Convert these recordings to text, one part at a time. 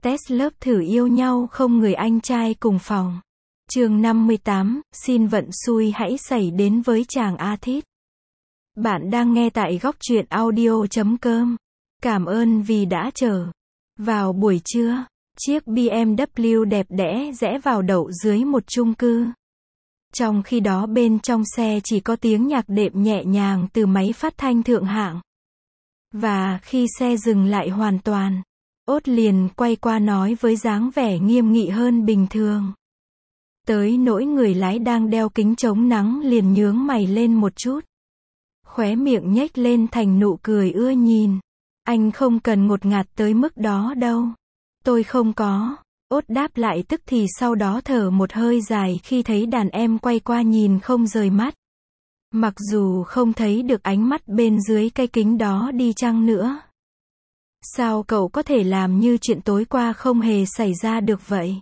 Test lớp thử yêu nhau không người anh trai cùng phòng. Chương 58, xin vận xui hãy xảy đến với chàng A-thích. Bạn đang nghe tại góc truyện audio.com. Cảm ơn vì đã chờ. Vào buổi trưa, chiếc BMW đẹp đẽ rẽ vào đậu dưới một chung cư. Trong khi đó bên trong xe chỉ có tiếng nhạc đệm nhẹ nhàng từ máy phát thanh thượng hạng. Và khi xe dừng lại hoàn toàn, Ốt liền quay qua nói với dáng vẻ nghiêm nghị hơn bình thường. Tới nỗi người lái đang đeo kính chống nắng liền nhướng mày lên một chút. Khóe miệng nhếch lên thành nụ cười ưa nhìn. Anh không cần ngột ngạt tới mức đó đâu. Tôi không có. Ốt đáp lại tức thì sau đó thở một hơi dài khi thấy đàn em quay qua nhìn không rời mắt. Mặc dù không thấy được ánh mắt bên dưới cái kính đó đi chăng nữa. Sao cậu có thể làm như chuyện tối qua không hề xảy ra được vậy?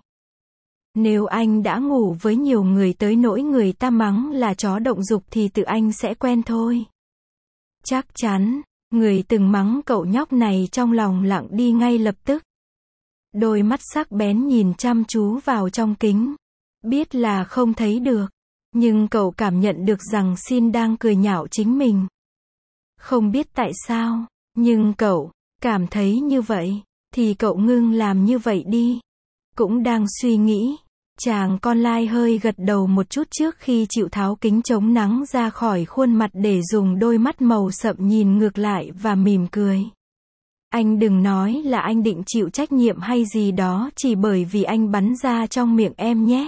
Nếu anh đã ngủ với nhiều người tới nỗi người ta mắng là chó động dục thì tự anh sẽ quen thôi. Chắc chắn, người từng mắng cậu nhóc này trong lòng lặng đi ngay lập tức. Đôi mắt sắc bén nhìn chăm chú vào trong kính. Biết là không thấy được, nhưng cậu cảm nhận được rằng Xin đang cười nhạo chính mình. Không biết tại sao, nhưng cậu cảm thấy như vậy, thì cậu ngưng làm như vậy đi. Cũng đang suy nghĩ, chàng con lai hơi gật đầu một chút trước khi chịu tháo kính chống nắng ra khỏi khuôn mặt để dùng đôi mắt màu sậm nhìn ngược lại và mỉm cười. Anh đừng nói là anh định chịu trách nhiệm hay gì đó chỉ bởi vì anh bắn ra trong miệng em nhé.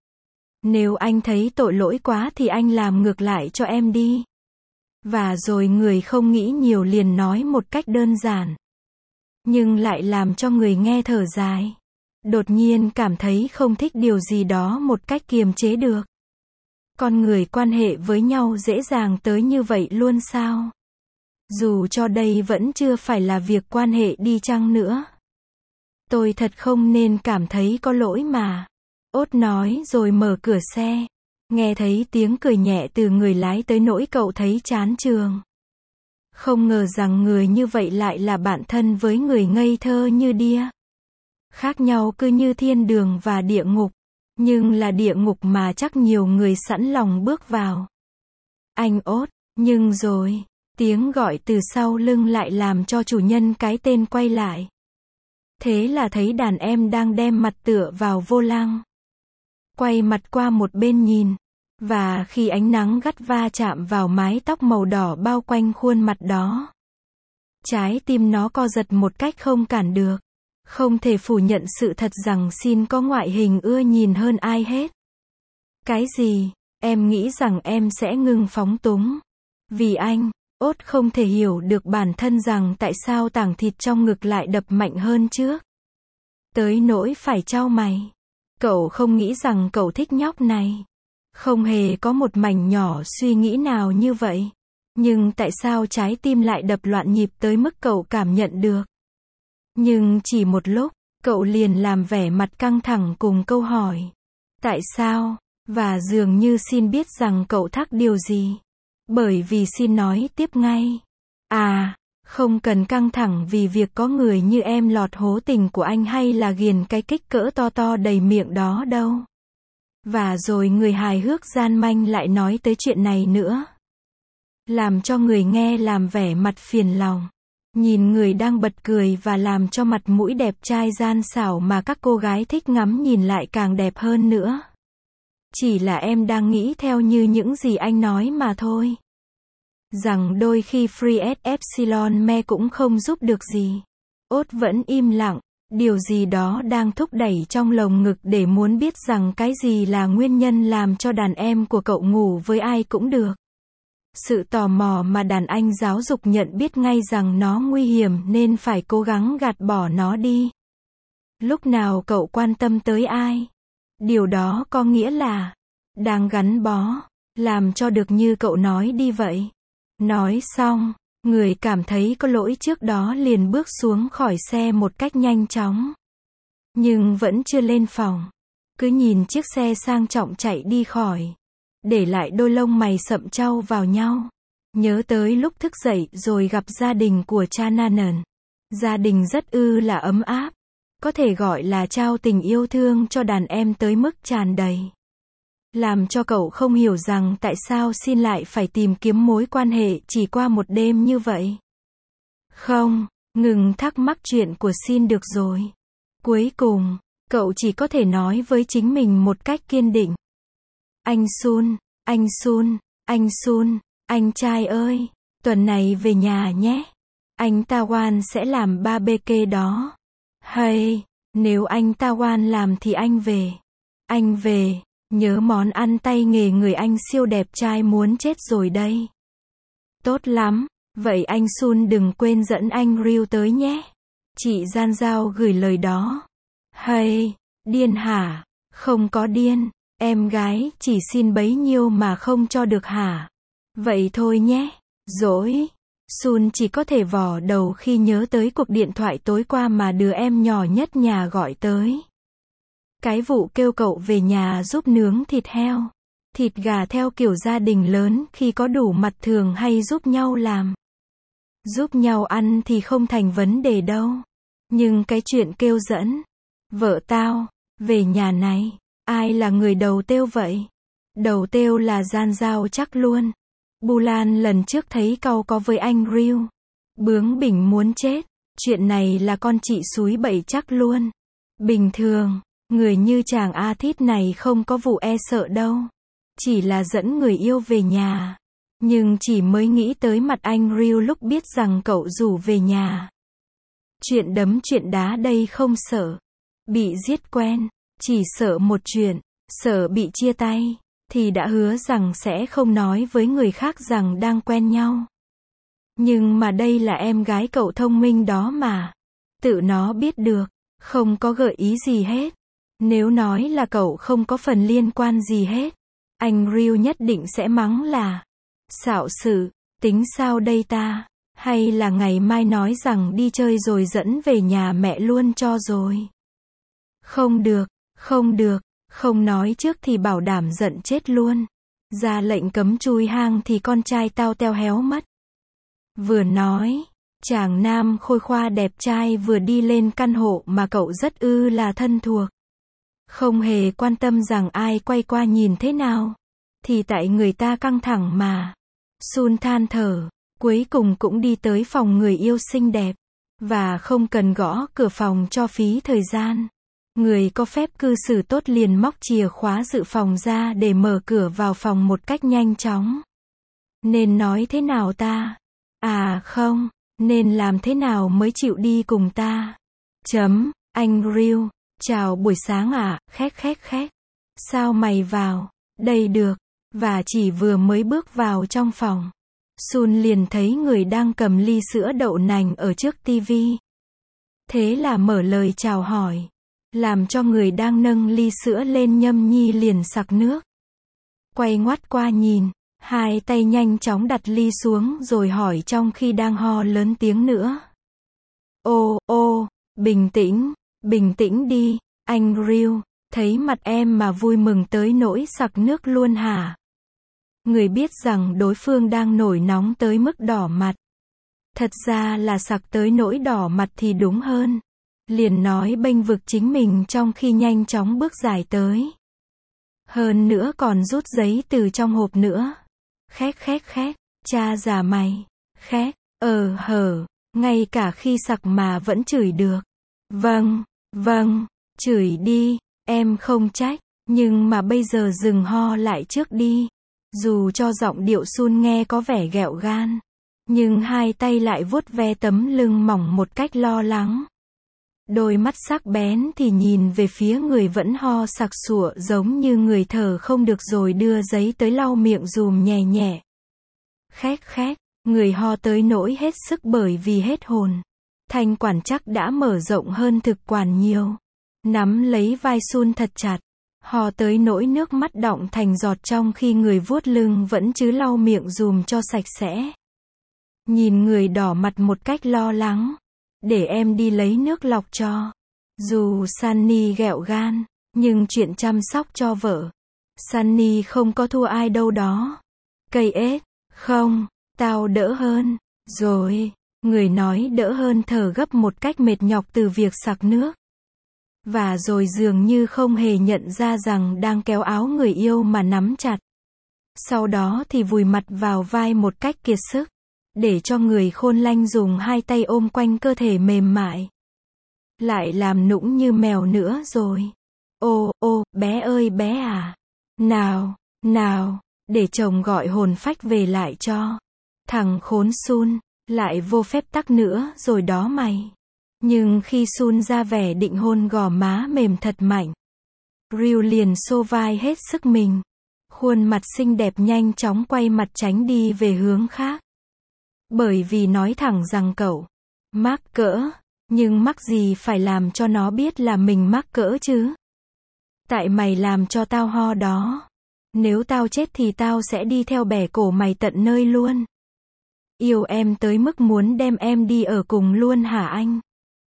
Nếu anh thấy tội lỗi quá thì anh làm ngược lại cho em đi. Và rồi người không nghĩ nhiều liền nói một cách đơn giản. Nhưng lại làm cho người nghe thở dài. Đột nhiên cảm thấy không thích điều gì đó một cách kiềm chế được. Con người quan hệ với nhau dễ dàng tới như vậy luôn sao? Dù cho đây vẫn chưa phải là việc quan hệ đi chăng nữa. Tôi thật không nên cảm thấy có lỗi mà. Ốt nói rồi mở cửa xe. Nghe thấy tiếng cười nhẹ từ người lái tới nỗi cậu thấy chán chường. Không ngờ rằng người như vậy lại là bạn thân với người ngây thơ như Đia. Khác nhau cứ như thiên đường và địa ngục. Nhưng là địa ngục mà chắc nhiều người sẵn lòng bước vào. Anh Ốt, nhưng rồi, tiếng gọi từ sau lưng lại làm cho chủ nhân cái tên quay lại. Thế là thấy đàn em đang đem mặt tựa vào vô lăng. Quay mặt qua một bên nhìn. Và khi ánh nắng gắt va chạm vào mái tóc màu đỏ bao quanh khuôn mặt đó, trái tim nó co giật một cách không cản được. Không thể phủ nhận sự thật rằng Xin có ngoại hình ưa nhìn hơn ai hết. Cái gì? Em nghĩ rằng em sẽ ngừng phóng túng. Vì anh, Ốt không thể hiểu được bản thân rằng tại sao tảng thịt trong ngực lại đập mạnh hơn trước. Tới nỗi phải chau mày. Cậu không nghĩ rằng cậu thích nhóc này. Không hề có một mảnh nhỏ suy nghĩ nào như vậy. Nhưng tại sao trái tim lại đập loạn nhịp tới mức cậu cảm nhận được? Nhưng chỉ một lúc, cậu liền làm vẻ mặt căng thẳng cùng câu hỏi. Tại sao? Và dường như Xin biết rằng cậu thắc điều gì. Bởi vì Xin nói tiếp ngay. À, không cần căng thẳng vì việc có người như em lọt hố tình của anh hay là ghiền cái kích cỡ to to đầy miệng đó đâu. Và rồi người hài hước gian manh lại nói tới chuyện này nữa. Làm cho người nghe làm vẻ mặt phiền lòng. Nhìn người đang bật cười và làm cho mặt mũi đẹp trai gian xảo mà các cô gái thích ngắm nhìn lại càng đẹp hơn nữa. Chỉ là em đang nghĩ theo như những gì anh nói mà thôi. Rằng đôi khi Free Epsilon Me cũng không giúp được gì. Ốt vẫn im lặng. Điều gì đó đang thúc đẩy trong lồng ngực để muốn biết rằng cái gì là nguyên nhân làm cho đàn em của cậu ngủ với ai cũng được. Sự tò mò mà đàn anh giáo dục nhận biết ngay rằng nó nguy hiểm nên phải cố gắng gạt bỏ nó đi. Lúc nào cậu quan tâm tới ai? Điều đó có nghĩa là đang gắn bó, làm cho được như cậu nói đi vậy. Nói xong, người cảm thấy có lỗi trước đó liền bước xuống khỏi xe một cách nhanh chóng. Nhưng vẫn chưa lên phòng. Cứ nhìn chiếc xe sang trọng chạy đi khỏi. Để lại đôi lông mày sậm chau vào nhau. Nhớ tới lúc thức dậy rồi gặp gia đình của cha Nanan. Gia đình rất là ấm áp. có thể gọi là trao tình yêu thương cho đàn em tới mức tràn đầy. Làm cho cậu không hiểu rằng tại sao Sin lại phải tìm kiếm mối quan hệ chỉ qua một đêm như vậy. Không, ngừng thắc mắc chuyện của Sin được rồi. Cuối cùng, cậu chỉ có thể nói với chính mình một cách kiên định. Anh Sun, anh Sun, anh Sun, anh trai ơi, tuần này về nhà nhé. Anh Tawan sẽ làm barbecue đó. Hay, nếu anh Tawan làm thì anh về. Anh về, nhớ món ăn tay nghề người anh siêu đẹp trai muốn chết rồi đây. Tốt lắm, vậy anh Sun đừng quên dẫn anh Ryu tới nhé. Chị Gian Giao gửi lời đó. Hay, điên hả? Không có điên, em gái chỉ xin bấy nhiêu mà không cho được hả? Vậy thôi nhé. Dỗi. Sun chỉ có thể vò đầu khi nhớ tới cuộc điện thoại tối qua mà đứa em nhỏ nhất nhà gọi tới. Cái vụ kêu cậu về nhà giúp nướng thịt heo, thịt gà theo kiểu gia đình lớn khi có đủ mặt thường hay giúp nhau làm. Giúp nhau ăn thì không thành vấn đề đâu. Nhưng cái chuyện kêu dẫn vợ tao về nhà này, ai là người đầu têu vậy? Đầu têu là Gian Giao chắc luôn. Bulan lần trước thấy cau có với anh Ryu. Bướng bỉnh muốn chết. Chuyện này là con chị xúi bậy chắc luôn. Bình thường, người như chàng Athit này không có vụ e sợ đâu. Chỉ là dẫn người yêu về nhà. Nhưng chỉ mới nghĩ tới mặt anh Ryu lúc biết rằng cậu rủ về nhà. Chuyện đấm chuyện đá đây không sợ. Bị giết quen. Chỉ sợ một chuyện. Sợ bị chia tay. Thì đã hứa rằng sẽ không nói với người khác rằng đang quen nhau. Nhưng mà đây là em gái cậu thông minh đó mà. Tự nó biết được. Không có gợi ý gì hết. Nếu nói là cậu không có phần liên quan gì hết, anh Ryu nhất định sẽ mắng là xạo sự, tính sao đây ta? Hay là ngày mai nói rằng đi chơi rồi dẫn về nhà mẹ luôn cho rồi. Không được, không được, không nói trước thì bảo đảm giận chết luôn. Ra lệnh cấm chui hang thì con trai tao teo héo mất. Vừa nói, chàng nam khôi khoa đẹp trai vừa đi lên căn hộ mà cậu rất là thân thuộc. Không hề quan tâm rằng ai quay qua nhìn thế nào. Thì tại người ta căng thẳng mà. Sun than thở, cuối cùng cũng đi tới phòng người yêu xinh đẹp. Và không cần gõ cửa phòng cho phí thời gian. Người có phép cư xử tốt liền móc chìa khóa dự phòng ra để mở cửa vào phòng một cách nhanh chóng. Nên nói thế nào ta? À không, nên làm thế nào mới chịu đi cùng ta? Anh Ryu, chào buổi sáng à, khét. Sao mày vào? Đây được. Và chỉ vừa mới bước vào trong phòng, Sun liền thấy người đang cầm ly sữa đậu nành ở trước tivi. Thế là mở lời chào hỏi, làm cho người đang nâng ly sữa lên nhâm nhi liền sặc nước. Quay ngoắt qua nhìn, hai tay nhanh chóng đặt ly xuống rồi hỏi trong khi đang ho lớn tiếng nữa. Ô, bình tĩnh đi, anh Ryu, thấy mặt em mà vui mừng tới nỗi sặc nước luôn hả? Người biết rằng đối phương đang nổi nóng tới mức đỏ mặt. Thật ra là sặc tới nỗi đỏ mặt thì đúng hơn. Liền nói bênh vực chính mình trong khi nhanh chóng bước dài tới. Hơn nữa còn rút giấy từ trong hộp nữa. Khét, cha già mày. Khét, ngay cả khi sặc mà vẫn chửi được. Vâng, chửi đi, em không trách, nhưng mà bây giờ dừng ho lại trước đi. Dù cho giọng điệu Sun nghe có vẻ ghẹo gan, nhưng hai tay lại vuốt ve tấm lưng mỏng một cách lo lắng. Đôi mắt sắc bén thì nhìn về phía người vẫn ho sặc sụa giống như người thở không được rồi đưa giấy tới lau miệng dùm nhẹ. Khét, người ho tới nỗi hết sức bởi vì hết hồn. Thanh quản chắc đã mở rộng hơn thực quản nhiều. Nắm lấy vai Sun thật chặt. Ho tới nỗi nước mắt đọng thành giọt trong khi người vuốt lưng vẫn chứ lau miệng dùm cho sạch sẽ. Nhìn người đỏ mặt một cách lo lắng. Để em đi lấy nước lọc cho. Dù Sunny ghẹo gan, nhưng chuyện chăm sóc cho vợ, Sunny không có thua ai đâu đó. Cây ếch, không, tao đỡ hơn. Rồi, người nói đỡ hơn thở gấp một cách mệt nhọc từ việc sặc nước. Và rồi dường như không hề nhận ra rằng đang kéo áo người yêu mà nắm chặt. Sau đó thì vùi mặt vào vai một cách kiệt sức, để cho người khôn lanh dùng hai tay ôm quanh cơ thể mềm mại. Lại làm nũng như mèo nữa rồi. Ô, ô, bé ơi bé à. Nào, nào, để chồng gọi hồn phách về lại cho. Thằng khốn Sun, lại vô phép tắc nữa rồi đó mày. Nhưng khi Sun ra vẻ định hôn gò má mềm thật mạnh, Ryu liền xô vai hết sức mình. Khuôn mặt xinh đẹp nhanh chóng quay mặt tránh đi về hướng khác. Bởi vì nói thẳng rằng cậu mắc cỡ, nhưng mắc gì phải làm cho nó biết là mình mắc cỡ chứ. Tại mày làm cho tao ho đó. Nếu tao chết thì tao sẽ đi theo bẻ cổ mày tận nơi luôn. Yêu em tới mức muốn đem em đi ở cùng luôn hả anh?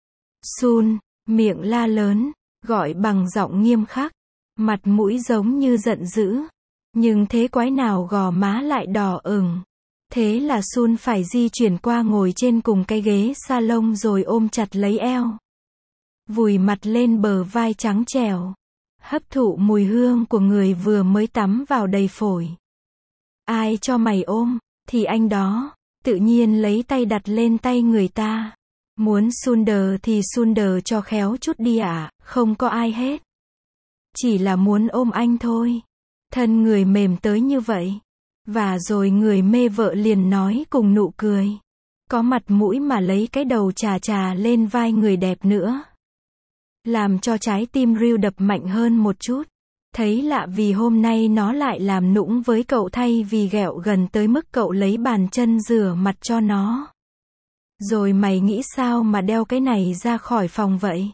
Sun, miệng la lớn, gọi bằng giọng nghiêm khắc, mặt mũi giống như giận dữ. Nhưng thế quái nào gò má lại đỏ ửng. Thế là Sun phải di chuyển qua ngồi trên cùng cái ghế salon rồi ôm chặt lấy eo. Vùi mặt lên bờ vai trắng trẻo. Hấp thụ mùi hương của người vừa mới tắm vào đầy phổi. Ai cho mày ôm, thì anh đó, tự nhiên lấy tay đặt lên tay người ta. Muốn Sunder thì Sunder cho khéo chút đi ạ, không có ai hết. Chỉ là muốn ôm anh thôi. Thân người mềm tới như vậy. Và rồi người mê vợ liền nói cùng nụ cười. Có mặt mũi mà lấy cái đầu chà chà lên vai người đẹp nữa. Làm cho trái tim Ryu đập mạnh hơn một chút. Thấy lạ vì hôm nay nó lại làm nũng với cậu thay vì ghẹo gần tới mức cậu lấy bàn chân rửa mặt cho nó. Rồi mày nghĩ sao mà đeo cái này ra khỏi phòng vậy?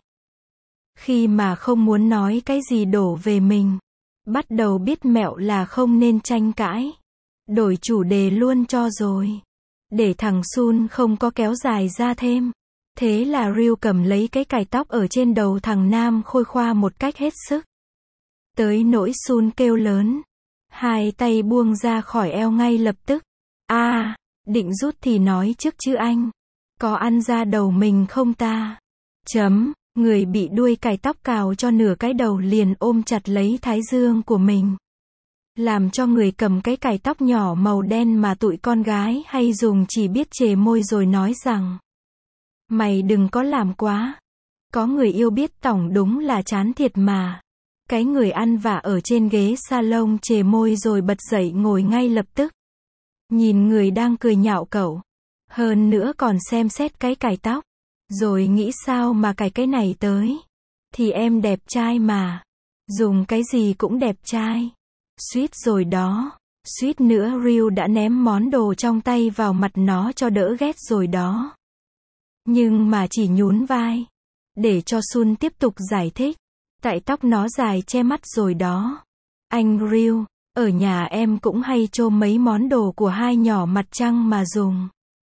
Khi mà không muốn nói cái gì đổ về mình. Bắt đầu biết mẹo là không nên tranh cãi. Đổi chủ đề luôn cho rồi. Để thằng Sun không có kéo dài ra thêm. Thế là Ryu cầm lấy cái cài tóc ở trên đầu thằng Nam khôi khoa một cách hết sức. Tới nỗi Sun kêu lớn. Hai tay buông ra khỏi eo ngay lập tức. Định rút thì nói trước chứ anh. Có ăn ra đầu mình không ta? Người bị đuôi cài tóc cào cho nửa cái đầu liền ôm chặt lấy thái dương của mình. Làm cho người cầm cái cài tóc nhỏ màu đen mà tụi con gái hay dùng chỉ biết chề môi rồi nói rằng. Mày đừng có làm quá. Có người yêu biết tỏng đúng là chán thiệt mà. Cái người ăn vạ ở trên ghế salon chề môi rồi bật dậy ngồi ngay lập tức. Nhìn người đang cười nhạo cậu. Hơn nữa còn xem xét cái cài tóc. Rồi nghĩ sao mà cài cái này tới. Thì em đẹp trai mà. Dùng cái gì cũng đẹp trai. Suýt rồi đó. Suýt nữa Ryu đã ném món đồ trong tay vào mặt nó cho đỡ ghét rồi đó. Nhưng mà chỉ nhún vai. Để cho Sun tiếp tục giải thích. Tại tóc nó dài che mắt rồi đó. Anh Ryu, ở nhà em cũng hay chôm mấy món đồ của hai nhỏ mặt trăng mà dùng.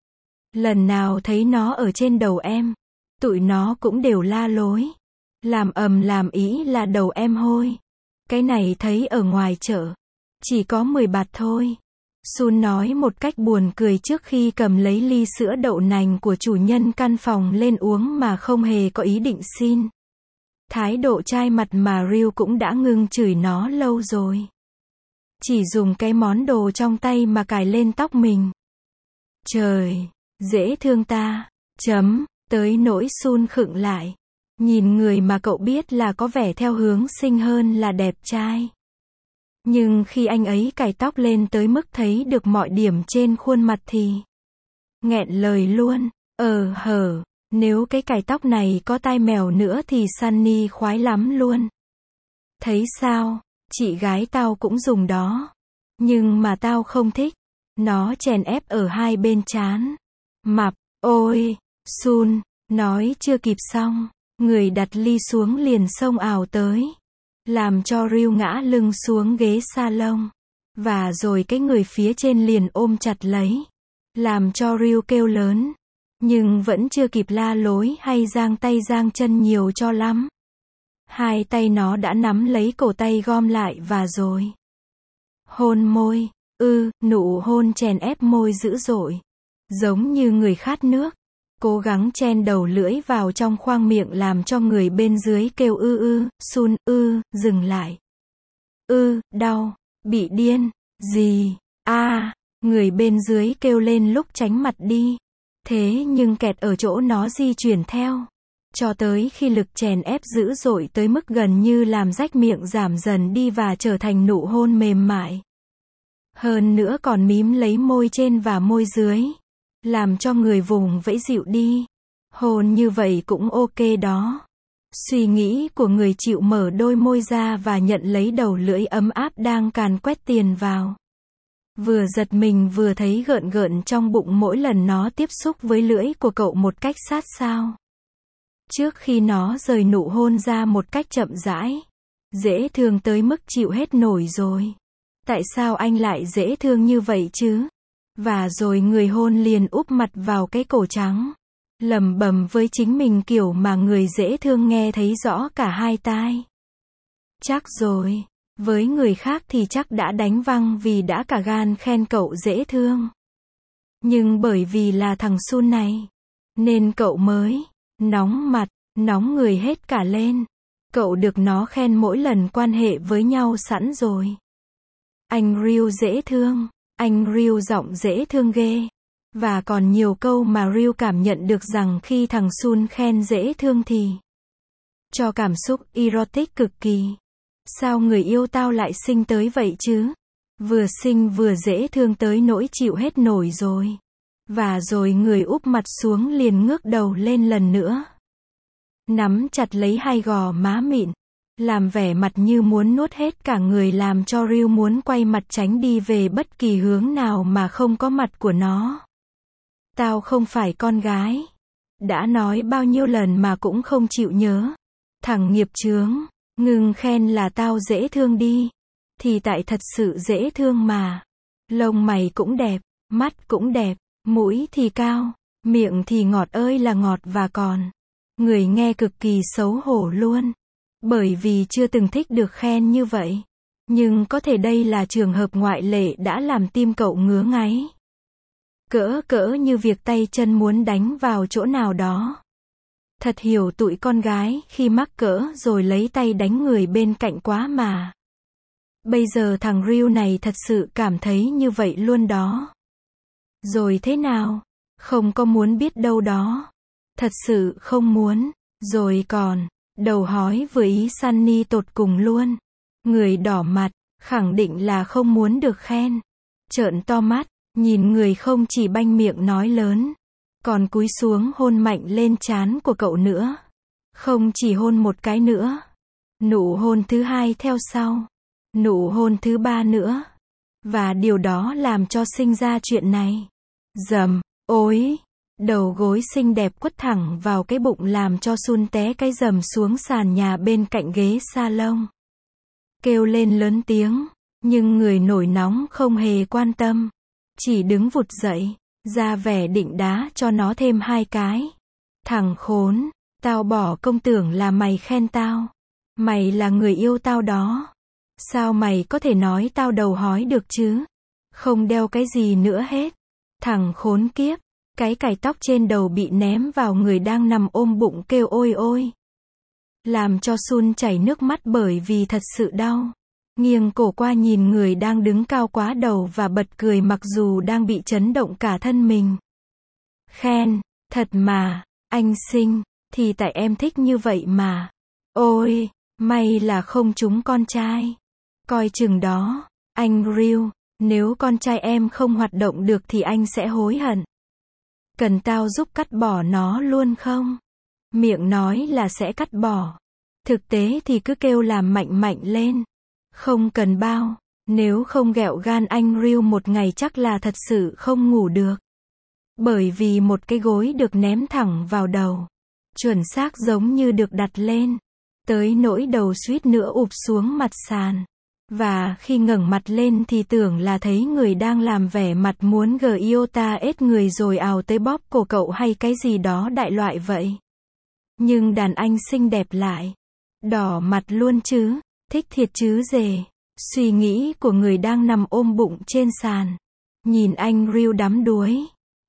Lần nào thấy nó ở trên đầu em, tụi nó cũng đều la lối. Làm ầm làm ý là đầu em hôi. Cái này thấy ở ngoài chợ. Chỉ có 10 bạt thôi. Sun nói một cách buồn cười trước khi cầm lấy ly sữa đậu nành của chủ nhân căn phòng lên uống mà không hề có ý định xin. Thái độ chai mặt mà Ryu cũng đã ngưng chửi nó lâu rồi. Chỉ dùng cái món đồ trong tay mà cài lên tóc mình. Trời, dễ thương ta. Tới nỗi Sun khựng lại. Nhìn người mà cậu biết là có vẻ theo hướng xinh hơn là đẹp trai. Nhưng khi anh ấy cài tóc lên tới mức thấy được mọi điểm trên khuôn mặt thì nghẹn lời luôn. Nếu cái cài tóc này có tai mèo nữa thì Sunny khoái lắm luôn. Thấy sao, chị gái tao cũng dùng đó. Nhưng mà tao không thích. Nó chèn ép ở hai bên trán. Mập, ôi, Sun, nói chưa kịp xong. Người đặt ly xuống liền xông ào tới. Làm cho Ryu ngã lưng xuống ghế salon. Và rồi cái người phía trên liền ôm chặt lấy. Làm cho Ryu kêu lớn. Nhưng vẫn chưa kịp la lối hay giang tay giang chân nhiều cho lắm. Hai tay nó đã nắm lấy cổ tay gom lại và rồi hôn môi. Nụ hôn chèn ép môi dữ dội. Giống như người khát nước. Cố gắng chen đầu lưỡi vào trong khoang miệng làm cho người bên dưới kêu sun, dừng lại. Đau, bị điên, gì, người bên dưới kêu lên lúc tránh mặt đi. Thế nhưng kẹt ở chỗ nó di chuyển theo. Cho tới khi lực chèn ép dữ dội tới mức gần như làm rách miệng giảm dần đi và trở thành nụ hôn mềm mại. Hơn nữa còn mím lấy môi trên và môi dưới. Làm cho người vùng vẫy dịu đi. Hôn như vậy cũng ok đó. Suy nghĩ của người chịu mở đôi môi ra và nhận lấy đầu lưỡi ấm áp đang càn quét tiền vào. Vừa giật mình vừa thấy gợn gợn trong bụng mỗi lần nó tiếp xúc với lưỡi của cậu một cách sát sao. Trước khi nó rời nụ hôn ra một cách chậm rãi. Dễ thương tới mức chịu hết nổi rồi. Tại sao anh lại dễ thương như vậy chứ? Và rồi người hôn liền úp mặt vào cái cổ trắng. Lẩm bẩm với chính mình kiểu mà người dễ thương nghe thấy rõ cả hai tai. Chắc rồi. Với người khác thì chắc đã đánh văng vì đã cả gan khen cậu dễ thương. Nhưng bởi vì là thằng Sun này, nên cậu mới nóng mặt, nóng người hết cả lên. Cậu được nó khen mỗi lần quan hệ với nhau sẵn rồi. Anh Ryu dễ thương, anh Ryu giọng dễ thương ghê. Và còn nhiều câu mà Ryu cảm nhận được rằng khi thằng Sun khen dễ thương thì cho cảm xúc erotic cực kỳ. Sao người yêu tao lại xinh tới vậy chứ? Vừa xinh vừa dễ thương tới nỗi chịu hết nổi rồi. Và rồi người úp mặt xuống liền ngước đầu lên lần nữa. Nắm chặt lấy hai gò má mịn. Làm vẻ mặt như muốn nuốt hết cả người làm cho Ryu muốn quay mặt tránh đi về bất kỳ hướng nào mà không có mặt của nó. Tao không phải con gái. Đã nói bao nhiêu lần mà cũng không chịu nhớ. Thằng nghiệp chướng. Ngừng khen là tao dễ thương đi. Thì tại thật sự dễ thương mà. Lông mày cũng đẹp, mắt cũng đẹp, mũi thì cao, miệng thì ngọt ơi là ngọt và còn. Người nghe cực kỳ xấu hổ luôn. Bởi vì chưa từng thích được khen như vậy. Nhưng có thể đây là trường hợp ngoại lệ đã làm tim cậu ngứa ngáy. Cỡ như việc tay chân muốn đánh vào chỗ nào đó. Thật hiểu tụi con gái khi mắc cỡ rồi lấy tay đánh người bên cạnh quá mà. Bây giờ thằng Ryu này thật sự cảm thấy như vậy luôn đó. Rồi thế nào? Không có muốn biết đâu đó. Thật sự không muốn. Rồi còn, đầu hói vừa ý Sunny tột cùng luôn. Người đỏ mặt, khẳng định là không muốn được khen. Trợn to mắt, nhìn người không chỉ banh miệng nói lớn. Còn cúi xuống hôn mạnh lên trán của cậu nữa. Không chỉ hôn một cái nữa. Nụ hôn thứ hai theo sau. Nụ hôn thứ ba nữa. Và điều đó làm cho sinh ra chuyện này. Dầm, ối. Đầu gối xinh đẹp quất thẳng vào cái bụng làm cho Sun té cái dầm xuống sàn nhà bên cạnh ghế salon. Kêu lên lớn tiếng. Nhưng người nổi nóng không hề quan tâm. Chỉ đứng vụt dậy. Ra vẻ định đá cho nó thêm hai cái. Thằng khốn, tao bỏ công tưởng là mày khen tao. Mày là người yêu tao đó. Sao mày có thể nói tao đầu hói được chứ? Không đeo cái gì nữa hết. Thằng khốn kiếp, cái cài tóc trên đầu bị ném vào người đang nằm ôm bụng kêu ôi ôi. Làm cho Sun chảy nước mắt bởi vì thật sự đau. Nghiêng cổ qua nhìn người đang đứng cao quá đầu và bật cười mặc dù đang bị chấn động cả thân mình. Khen, thật mà, anh xinh, thì tại em thích như vậy mà. Ôi, may là không trúng con trai. Coi chừng đó, anh Ryu, nếu con trai em không hoạt động được thì anh sẽ hối hận. Cần tao giúp cắt bỏ nó luôn không? Miệng nói là sẽ cắt bỏ. Thực tế thì cứ kêu làm mạnh mạnh lên. Không cần bao, nếu không ghẹo gan anh Ryu một ngày chắc là thật sự không ngủ được. Bởi vì một cái gối được ném thẳng vào đầu. Chuẩn xác giống như được đặt lên. Tới nỗi đầu suýt nữa ụp xuống mặt sàn. Và khi ngẩng mặt lên thì tưởng là thấy người đang làm vẻ mặt muốn giota ết người rồi ào tới bóp cổ cậu hay cái gì đó đại loại vậy. Nhưng đàn anh xinh đẹp lại. Đỏ mặt luôn chứ. Thích thiệt chứ dề. Suy nghĩ của người đang nằm ôm bụng trên sàn. Nhìn anh Ryu đắm đuối.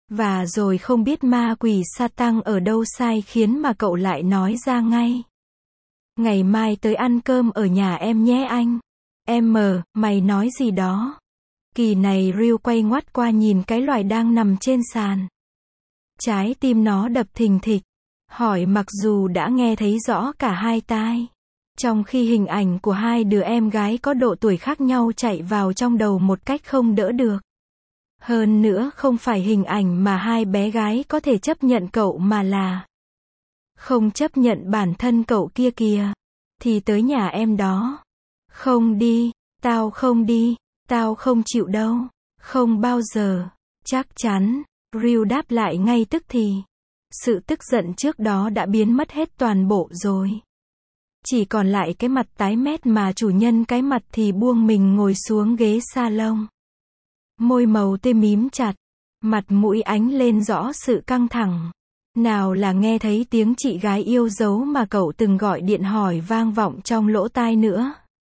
Và rồi không biết ma quỷ Satan ở đâu sai khiến mà cậu lại nói ra ngay. Ngày mai tới ăn cơm ở nhà em nhé anh. Mày nói gì đó? Kỳ này Ryu quay ngoắt qua nhìn cái loài đang nằm trên sàn. Trái tim nó đập thình thịch. Hỏi mặc dù đã nghe thấy rõ cả hai tai. Trong khi hình ảnh của hai đứa em gái có độ tuổi khác nhau chạy vào trong đầu một cách không đỡ được. Hơn nữa không phải hình ảnh mà hai bé gái có thể chấp nhận cậu mà là không chấp nhận bản thân cậu kia kìa. Thì tới nhà em đó. Không đi, tao không đi, tao không chịu đâu. Không bao giờ. Chắc chắn. Ryu đáp lại ngay tức thì. Sự tức giận trước đó đã biến mất hết toàn bộ rồi. Chỉ còn lại cái mặt tái mét mà chủ nhân cái mặt thì buông mình ngồi xuống ghế salon. Môi màu tê mím chặt. Mặt mũi ánh lên rõ sự căng thẳng. Nào là nghe thấy tiếng chị gái yêu dấu mà cậu từng gọi điện hỏi vang vọng trong lỗ tai nữa.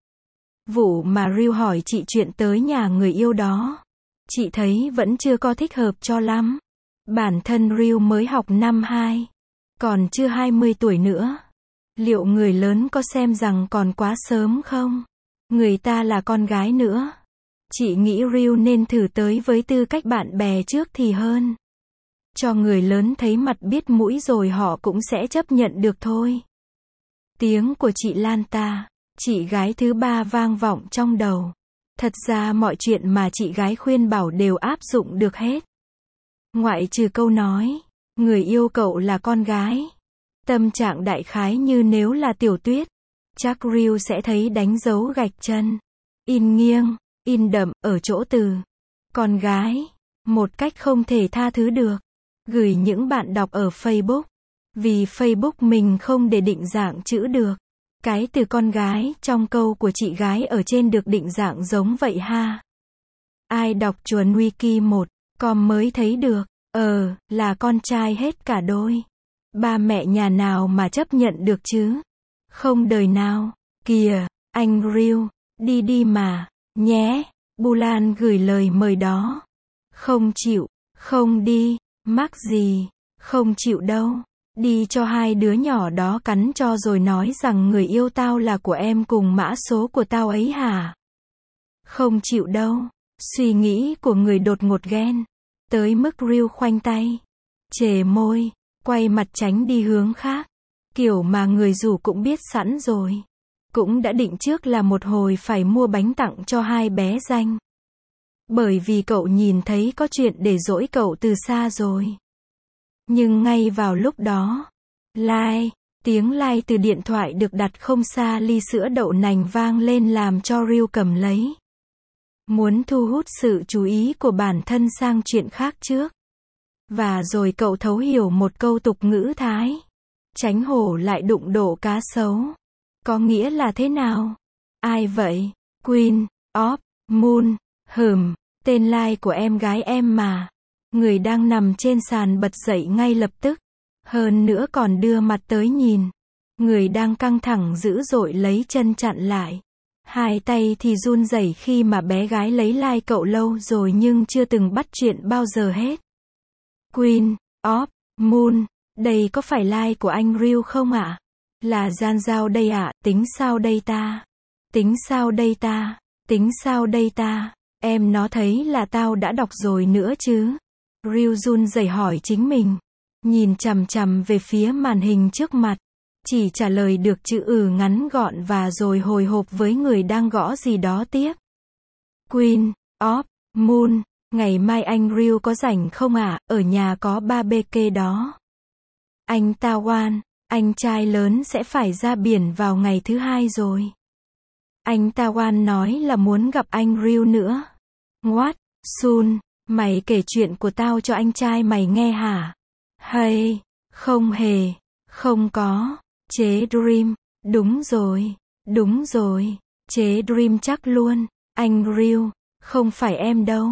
Vụ mà Ryu hỏi chị chuyện tới nhà người yêu đó. Chị thấy vẫn chưa có thích hợp cho lắm. Bản thân Ryu mới học năm 2. Còn chưa 20 tuổi nữa. Liệu người lớn có xem rằng còn quá sớm không? Người ta là con gái nữa. Chị nghĩ Ryu nên thử tới với tư cách bạn bè trước thì hơn. Cho người lớn thấy mặt biết mũi rồi họ cũng sẽ chấp nhận được thôi. Tiếng của chị Lanta, chị gái thứ ba vang vọng trong đầu. Thật ra mọi chuyện mà chị gái khuyên bảo đều áp dụng được hết. Ngoại trừ câu nói, người yêu cậu là con gái. Tâm trạng đại khái như nếu là Tiểu Tuyết. Chắc Ryu sẽ thấy đánh dấu gạch chân. In nghiêng, in đậm, ở chỗ từ con gái. Một cách không thể tha thứ được. Gửi những bạn đọc ở Facebook. Vì Facebook mình không để định dạng chữ được. Cái từ con gái trong câu của chị gái ở trên được định dạng giống vậy ha. Ai đọc chuẩn wiki1.com mới thấy được. Là con trai hết cả đôi. Ba mẹ nhà nào mà chấp nhận được chứ? Không đời nào. Kìa, anh Ryu, đi đi mà, nhé. Bulan gửi lời mời đó. Không chịu, không đi, mắc gì, không chịu đâu. Đi cho hai đứa nhỏ đó cắn cho rồi nói rằng người yêu tao là của em cùng mã số của tao ấy hả? Không chịu đâu. Suy nghĩ của người đột ngột ghen. Tới mức Ryu khoanh tay. Chề môi. Quay mặt tránh đi hướng khác. Kiểu mà người rủ cũng biết sẵn rồi. Cũng đã định trước là một hồi phải mua bánh tặng cho hai bé danh. Bởi vì cậu nhìn thấy có chuyện để dỗi cậu từ xa rồi. Nhưng ngay vào lúc đó, tiếng like từ điện thoại được đặt không xa ly sữa đậu nành vang lên làm cho Ryu cầm lấy. Muốn thu hút sự chú ý của bản thân sang chuyện khác trước. Và rồi cậu thấu hiểu một câu tục ngữ Thái. Tránh hổ lại đụng độ cá sấu. Có nghĩa là thế nào? Ai vậy? Queen of Moon. Tên lai của em gái em mà. Người đang nằm trên sàn bật dậy ngay lập tức. Hơn nữa còn đưa mặt tới nhìn. Người đang căng thẳng dữ dội lấy chân chặn lại. Hai tay thì run rẩy khi mà bé gái lấy like cậu lâu rồi nhưng chưa từng bắt chuyện bao giờ hết. Queen of Moon, đây có phải like của anh Ryu không ạ? Là Gian Giao đây ạ, tính sao đây ta? Tính sao đây ta? Tính sao đây ta? Em nó thấy là tao đã đọc rồi nữa chứ? Ryu run rẩy hỏi chính mình. Nhìn chằm chằm về phía màn hình trước mặt. Chỉ trả lời được chữ ngắn gọn và rồi hồi hộp với người đang gõ gì đó tiếp. Queen of Moon, ngày mai anh Ryu có rảnh không ạ? Ở nhà có barbecue đó. Anh Tawan, anh trai lớn sẽ phải ra biển vào ngày thứ hai rồi. Anh Tawan nói là muốn gặp anh Ryu nữa. What? Soon, mày kể chuyện của tao cho anh trai mày nghe hả? Hay, không hề, không có. Chế Dream, đúng rồi, chế Dream chắc luôn. Anh Ryu, không phải em đâu.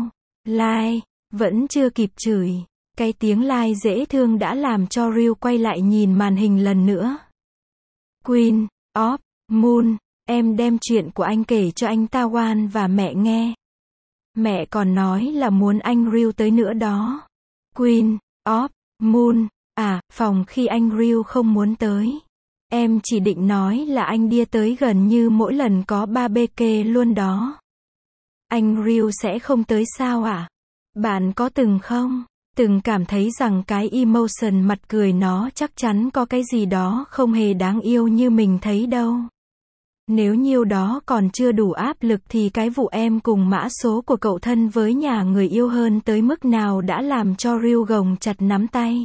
Vẫn chưa kịp chửi. Cái tiếng dễ thương đã làm cho Ryu quay lại nhìn màn hình lần nữa. Queen of Moon, em đem chuyện của anh kể cho anh Tawan và mẹ nghe. Mẹ còn nói là muốn anh Ryu tới nữa đó. Queen of Moon. À, phòng khi anh Real không muốn tới. Em chỉ định nói là anh đi tới gần như mỗi lần có barbecue luôn đó. Anh Real sẽ không tới sao ạ? Bạn có từng không? Từng cảm thấy rằng cái emotion mặt cười nó chắc chắn có cái gì đó không hề đáng yêu như mình thấy đâu. Nếu nhiêu đó còn chưa đủ áp lực thì cái vụ em cùng mã số của cậu thân với nhà người yêu hơn tới mức nào đã làm cho Real gồng chặt nắm tay.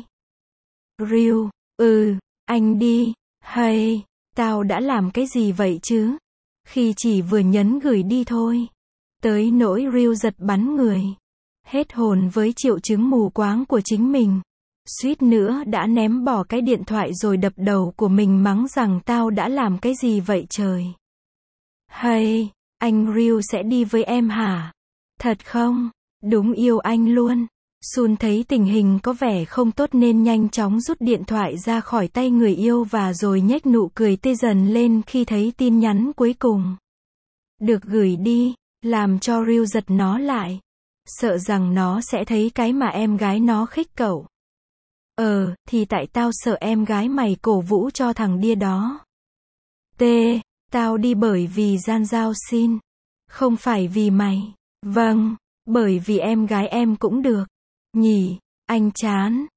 Real, anh đi, hay, tao đã làm cái gì vậy chứ? Khi chỉ vừa nhấn gửi đi thôi. Tới nỗi Real giật bắn người. Hết hồn với triệu chứng mù quáng của chính mình. Suýt nữa đã ném bỏ cái điện thoại rồi đập đầu của mình mắng rằng tao đã làm cái gì vậy trời. Hay, anh Real sẽ đi với em hả? Thật không? Đúng yêu anh luôn. Sun thấy tình hình có vẻ không tốt nên nhanh chóng rút điện thoại ra khỏi tay người yêu và rồi nhếch nụ cười tê dần lên khi thấy tin nhắn cuối cùng. Được gửi đi, làm cho Real giật nó lại. Sợ rằng nó sẽ thấy cái mà em gái nó khích cậu. Thì tại tao sợ em gái mày cổ vũ cho thằng điên đó. Tao đi bởi vì gian giao xin. Không phải vì mày. Vâng, bởi vì em gái em cũng được. Nhỉ, anh chán.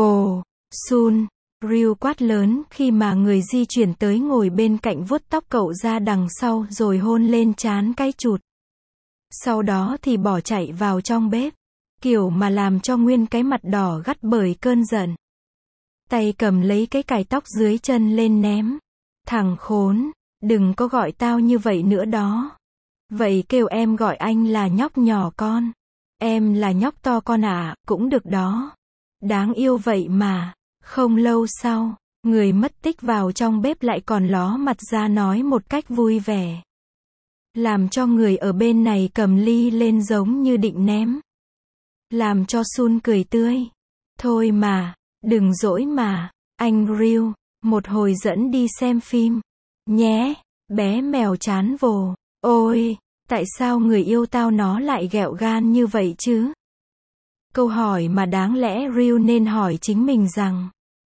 Sun, Real quát lớn khi mà người di chuyển tới ngồi bên cạnh vuốt tóc cậu ra đằng sau rồi hôn lên trán cái chụt. Sau đó thì bỏ chạy vào trong bếp. Kiểu mà làm cho nguyên cái mặt đỏ gắt bởi cơn giận. Tay cầm lấy cái cài tóc dưới chân lên ném. Thằng khốn, đừng có gọi tao như vậy nữa đó. Vậy kêu em gọi anh là nhóc nhỏ con. Em là nhóc to con à, cũng được đó. Đáng yêu vậy mà. Không lâu sau, người mất tích vào trong bếp lại còn ló mặt ra nói một cách vui vẻ. Làm cho người ở bên này cầm ly lên giống như định ném. Làm cho Sun cười tươi. Thôi mà, đừng dỗi mà, anh Real, một hồi dẫn đi xem phim. Nhé, bé mèo chán vồ. Ôi, tại sao người yêu tao nó lại ghẹo gan như vậy chứ? Câu hỏi mà đáng lẽ Real nên hỏi chính mình rằng,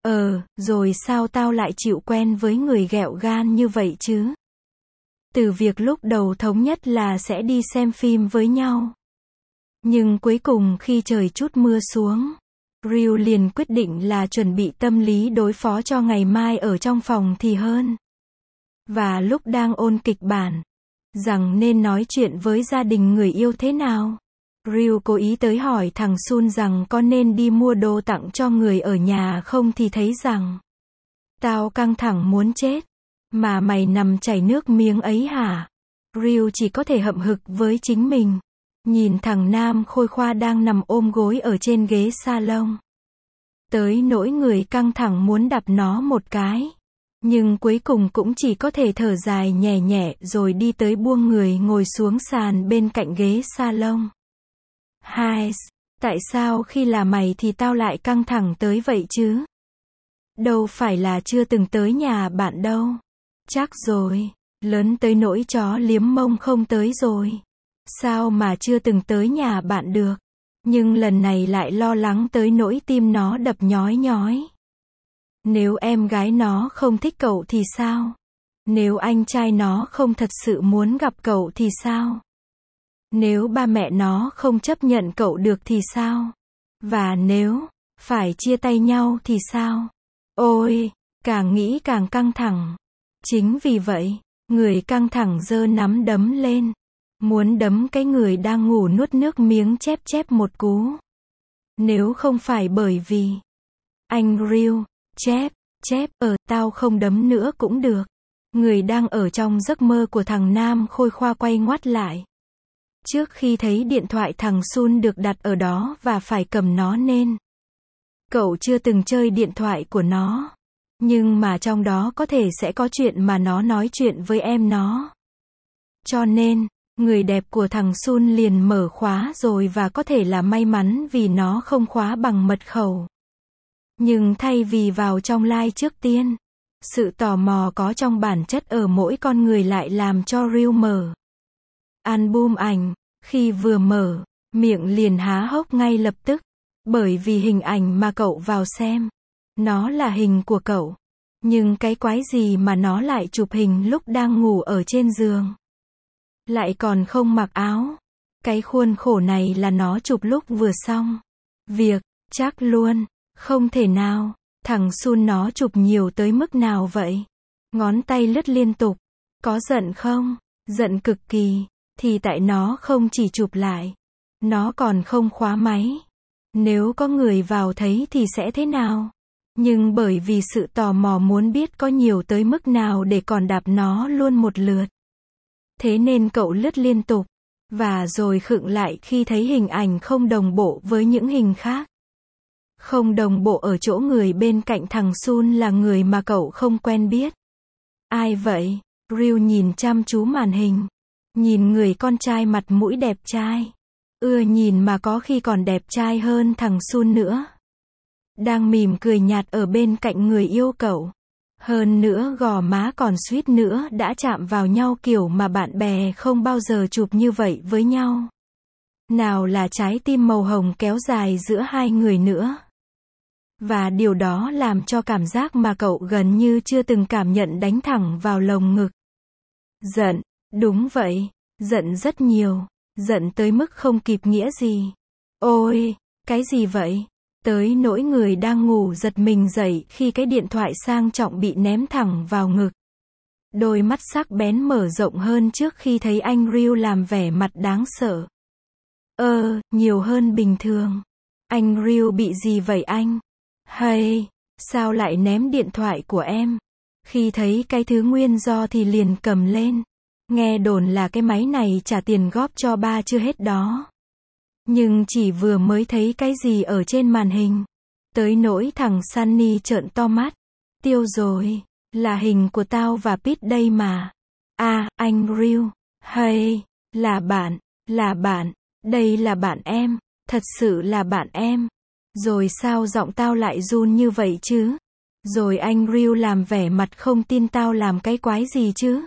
rồi sao tao lại chịu quen với người ghẹo gan như vậy chứ? Từ việc lúc đầu thống nhất là sẽ đi xem phim với nhau. Nhưng cuối cùng khi trời chút mưa xuống, Real liền quyết định là chuẩn bị tâm lý đối phó cho ngày mai ở trong phòng thì hơn. Và lúc đang ôn kịch bản, rằng nên nói chuyện với gia đình người yêu thế nào, Real cố ý tới hỏi thằng Sun rằng có nên đi mua đồ tặng cho người ở nhà không thì thấy rằng, tao căng thẳng muốn chết. Mà mày nằm chảy nước miếng ấy hả? Real chỉ có thể hậm hực với chính mình. Nhìn thằng Nam Khôi Khoa đang nằm ôm gối ở trên ghế salon. Tới nỗi người căng thẳng muốn đập nó một cái. Nhưng cuối cùng cũng chỉ có thể thở dài nhẹ nhẹ rồi đi tới buông người ngồi xuống sàn bên cạnh ghế salon. Hai, tại sao khi là mày thì tao lại căng thẳng tới vậy chứ? Đâu phải là chưa từng tới nhà bạn đâu. Chắc rồi, lớn tới nỗi chó liếm mông không tới rồi. Sao mà chưa từng tới nhà bạn được? Nhưng lần này lại lo lắng tới nỗi tim nó đập nhói nhói. Nếu em gái nó không thích cậu thì sao? Nếu anh trai nó không thật sự muốn gặp cậu thì sao? Nếu ba mẹ nó không chấp nhận cậu được thì sao? Và nếu phải chia tay nhau thì sao? Ôi, càng nghĩ càng căng thẳng. Chính vì vậy, người căng thẳng giơ nắm đấm lên. Muốn đấm cái người đang ngủ nuốt nước miếng chép chép một cú. Nếu không phải bởi vì anh Real, chép, tao không đấm nữa cũng được. Người đang ở trong giấc mơ của thằng Nam Khôi Khoa quay ngoắt lại. Trước khi thấy điện thoại thằng Sun được đặt ở đó và phải cầm nó nên cậu chưa từng chơi điện thoại của nó. Nhưng mà trong đó có thể sẽ có chuyện mà nó nói chuyện với em nó. Cho nên, người đẹp của thằng Sun liền mở khóa rồi và có thể là may mắn vì nó không khóa bằng mật khẩu. Nhưng thay vì vào trong like trước tiên, sự tò mò có trong bản chất ở mỗi con người lại làm cho Real mở album ảnh, khi vừa mở, miệng liền há hốc ngay lập tức. Bởi vì hình ảnh mà cậu vào xem, nó là hình của cậu. Nhưng cái quái gì mà nó lại chụp hình lúc đang ngủ ở trên giường. Lại còn không mặc áo. Cái khuôn khổ này là nó chụp lúc vừa xong việc, chắc luôn. Không thể nào. Thằng Sun nó chụp nhiều tới mức nào vậy? Ngón tay lướt liên tục. Có giận không? Giận cực kỳ. Thì tại nó không chỉ chụp lại. Nó còn không khóa máy. Nếu có người vào thấy thì sẽ thế nào? Nhưng bởi vì sự tò mò muốn biết có nhiều tới mức nào để còn đạp nó luôn một lượt. Thế nên cậu lướt liên tục. Và rồi khựng lại khi thấy hình ảnh không đồng bộ với những hình khác. Không đồng bộ ở chỗ người bên cạnh thằng Sun là người mà cậu không quen biết. Ai vậy? Ryu nhìn chăm chú màn hình. Nhìn người con trai mặt mũi đẹp trai. Ưa nhìn mà có khi còn đẹp trai hơn thằng Sun nữa. Đang mỉm cười nhạt ở bên cạnh người yêu cậu. Hơn nữa gò má còn suýt nữa đã chạm vào nhau kiểu mà bạn bè không bao giờ chụp như vậy với nhau. Nào là trái tim màu hồng kéo dài giữa hai người nữa. Và điều đó làm cho cảm giác mà cậu gần như chưa từng cảm nhận đánh thẳng vào lồng ngực. Giận, đúng vậy, giận rất nhiều, giận tới mức không kịp nghĩa gì. Ôi, cái gì vậy? Tới nỗi người đang ngủ giật mình dậy khi cái điện thoại sang trọng bị ném thẳng vào ngực. Đôi mắt sắc bén mở rộng hơn trước khi thấy anh Ryu làm vẻ mặt đáng sợ. Nhiều hơn bình thường. Anh Ryu bị gì vậy anh? Hay, sao lại ném điện thoại của em? Khi thấy cái thứ nguyên do thì liền cầm lên. Nghe đồn là cái máy này trả tiền góp cho ba chưa hết đó. Nhưng chỉ vừa mới thấy cái gì ở trên màn hình. Tới nỗi thằng Sunny trợn to mắt. Tiêu rồi, là hình của tao và Pete đây mà. À, anh Ryu, hay, là bạn, đây là bạn em, thật sự là bạn em. Rồi sao giọng tao lại run như vậy chứ? Rồi anh Ryu làm vẻ mặt không tin tao làm cái quái gì chứ?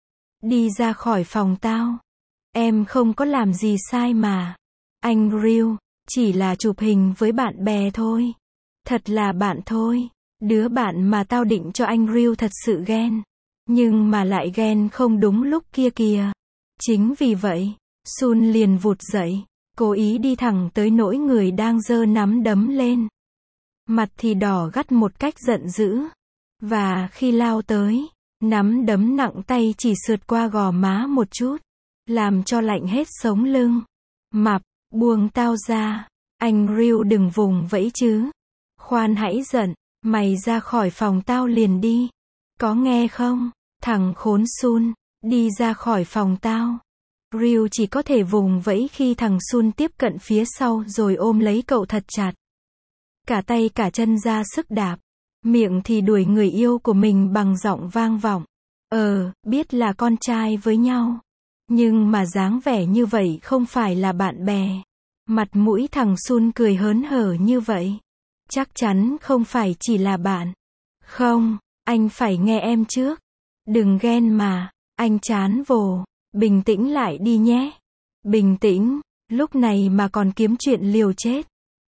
Đi ra khỏi phòng tao. Em không có làm gì sai mà. Anh Ryu, chỉ là chụp hình với bạn bè thôi. Thật là bạn thôi. Đứa bạn mà tao định cho anh Ryu thật sự ghen. Nhưng mà lại ghen không đúng lúc kia kìa. Chính vì vậy, Sun liền vụt dậy, cố ý đi thẳng tới nỗi người đang giơ nắm đấm lên. Mặt thì đỏ gắt một cách giận dữ. Và khi lao tới, nắm đấm nặng tay chỉ sượt qua gò má một chút. Làm cho lạnh hết sống lưng. Mập, buông tao ra. Anh Ryu đừng vùng vẫy chứ. Khoan hãy giận, mày ra khỏi phòng tao liền đi. Có nghe không? Thằng khốn Sun, đi ra khỏi phòng tao. Ryu chỉ có thể vùng vẫy khi thằng Sun tiếp cận phía sau rồi ôm lấy cậu thật chặt. Cả tay cả chân ra sức đạp. Miệng thì đuổi người yêu của mình bằng giọng vang vọng. Biết là con trai với nhau. Nhưng mà dáng vẻ như vậy không phải là bạn bè. Mặt mũi thằng Sun cười hớn hở như vậy. Chắc chắn không phải chỉ là bạn. Không, anh phải nghe em trước. Đừng ghen mà, anh chán vồ. Bình tĩnh lại đi nhé. Bình tĩnh, lúc này mà còn kiếm chuyện liều chết.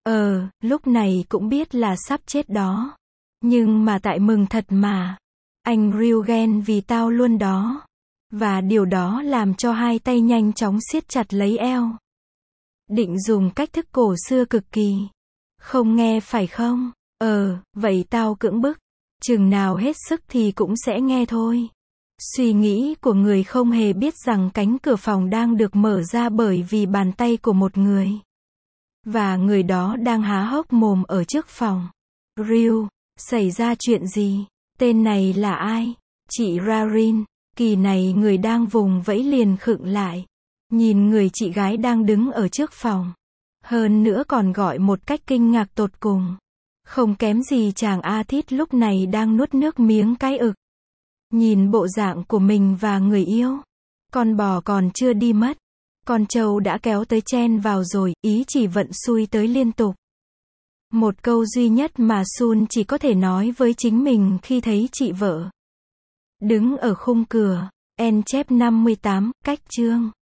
Lúc này cũng biết là sắp chết đó. Nhưng mà tại mừng thật mà. Anh Ryu ghen vì tao luôn đó. Và điều đó làm cho hai tay nhanh chóng siết chặt lấy eo. Định dùng cách thức cổ xưa cực kỳ. Không nghe phải không? Vậy tao cưỡng bức. Chừng nào hết sức thì cũng sẽ nghe thôi. Suy nghĩ của người không hề biết rằng cánh cửa phòng đang được mở ra bởi vì bàn tay của một người. Và người đó đang há hốc mồm ở trước phòng. Ryu, xảy ra chuyện gì? Tên này là ai? Chị Rarin. Kỳ này người đang vùng vẫy liền khựng lại. Nhìn người chị gái đang đứng ở trước phòng. Hơn nữa còn gọi một cách kinh ngạc tột cùng. Không kém gì chàng Athit lúc này đang nuốt nước miếng cái ực. Nhìn bộ dạng của mình và người yêu. Con bò còn chưa đi mất. Con trâu đã kéo tới chen vào rồi, ý chỉ vận xui tới liên tục. Một câu duy nhất mà Sun chỉ có thể nói với chính mình khi thấy chị vợ. Đứng ở khung cửa. En chép 58, cách chương.